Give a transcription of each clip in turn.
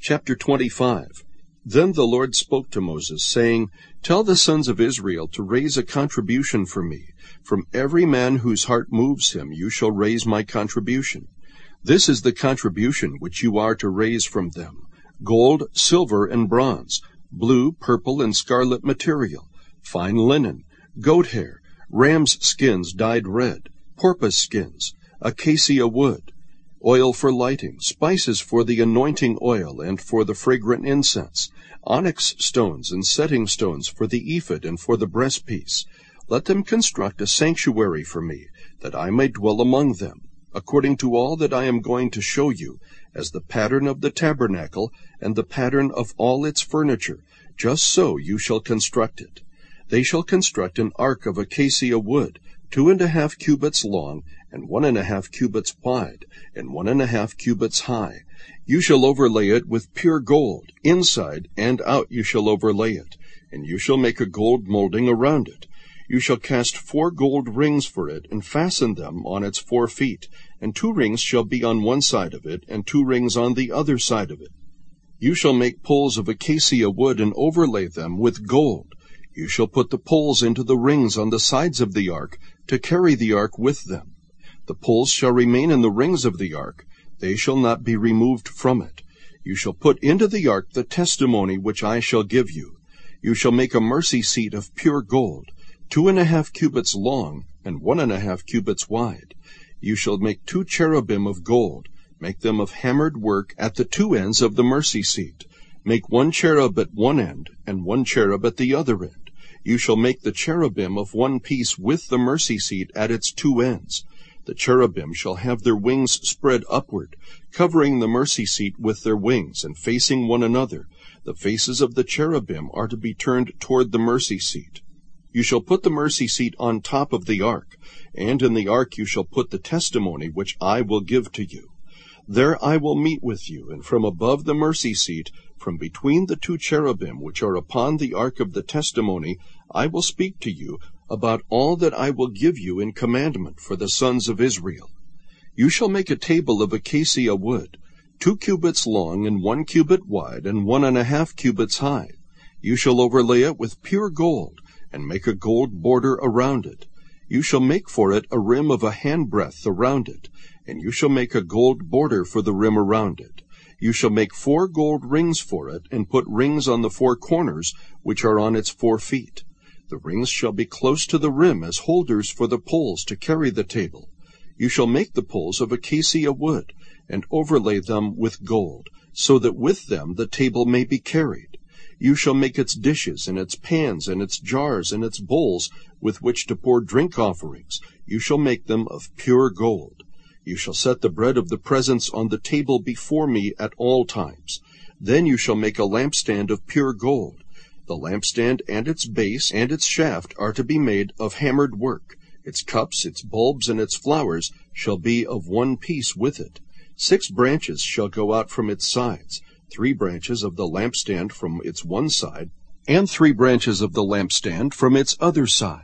Chapter 25. Then the Lord spoke to Moses, saying, Tell the sons of Israel to raise a contribution for me. From every man whose heart moves him you shall raise my contribution. This is the contribution which you are to raise from them: gold, silver, and bronze, blue, purple, and scarlet material, fine linen, goat hair, ram's skins dyed red, porpoise skins, acacia wood, oil for lighting, spices for the anointing oil and for the fragrant incense, onyx stones and setting stones for the ephod and for the breastpiece. Let them construct a sanctuary for me, that I may dwell among them, according to all that I am going to show you, as the pattern of the tabernacle and the pattern of all its furniture, just so you shall construct it. They shall construct an ark of acacia wood, 2.5 cubits long, and 1.5 cubits wide, and 1.5 cubits high. You shall overlay it with pure gold. Inside and out you shall overlay it, and you shall make a gold molding around it. You shall cast 4 gold rings for it, and fasten them on its 4 feet, and 2 rings shall be on one side of it, and 2 rings on the other side of it. You shall make poles of acacia wood, and overlay them with gold. You shall put the poles into the rings on the sides of the ark, to carry the ark with them. The poles shall remain in the rings of the ark, they shall not be removed from it. You shall put into the ark the testimony which I shall give you. You shall make a mercy seat of pure gold, 2.5 cubits long, and 1.5 cubits wide. You shall make 2 cherubim of gold. Make them of hammered work at the 2 ends of the mercy seat. Make 1 cherub at one end, and 1 cherub at the other end. You shall make the cherubim of one piece with the mercy seat at its 2 ends. The cherubim shall have their wings spread upward, covering the mercy seat with their wings, and facing one another. The faces of the cherubim are to be turned toward the mercy seat. You shall put the mercy seat on top of the ark, and in the ark you shall put the testimony which I will give to you. There I will meet with you, and from above the mercy seat, from between the 2 cherubim which are upon the ark of the testimony, I will speak to you about all that I will give you in commandment for the sons of Israel. You shall make a table of acacia wood, 2 cubits long, and 1 cubit wide, and 1.5 cubits high. You shall overlay it with pure gold, and make a gold border around it. You shall make for it a rim of a handbreadth around it, and you shall make a gold border for the rim around it. You shall make 4 gold rings for it, and put rings on the 4 corners, which are on its 4 feet. The rings shall be close to the rim as holders for the poles to carry the table. You shall make the poles of acacia wood, and overlay them with gold, so that with them the table may be carried. You shall make its dishes, and its pans, and its jars, and its bowls, with which to pour drink offerings. You shall make them of pure gold. You shall set the bread of the presence on the table before me at all times. Then you shall make a lampstand of pure gold. The lampstand and its base and its shaft are to be made of hammered work. Its cups, its bulbs, and its flowers shall be of one piece with it. 6 branches shall go out from its sides, 3 branches of the lampstand from its one side, and 3 branches of the lampstand from its other side.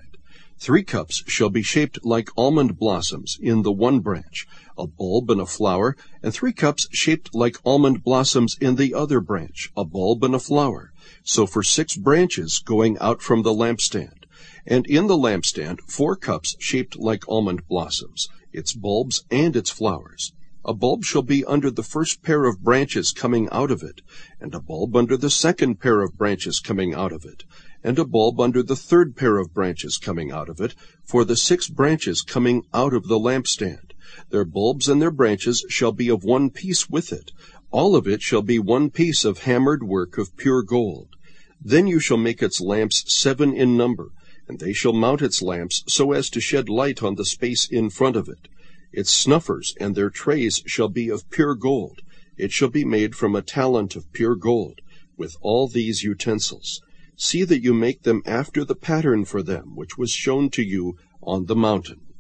3 cups shall be shaped like almond blossoms in the one branch, a bulb and a flower, and 3 cups shaped like almond blossoms in the other branch, a bulb and a flower. So for 6 branches going out from the lampstand. And in the lampstand 4 cups shaped like almond blossoms, its bulbs and its flowers. A bulb shall be under the first pair of branches coming out of it, and a bulb under the second pair of branches coming out of it, and a bulb under the third pair of branches coming out of it, for the 6 branches coming out of the lampstand. Their bulbs and their branches shall be of one piece with it. All of it shall be one piece of hammered work of pure gold. Then you shall make its lamps 7 in number, and they shall mount its lamps so as to shed light on the space in front of it. Its snuffers and their trays shall be of pure gold. It shall be made from a talent of pure gold, with all these utensils. See that you make them after the pattern for them which was shown to you on the mountain.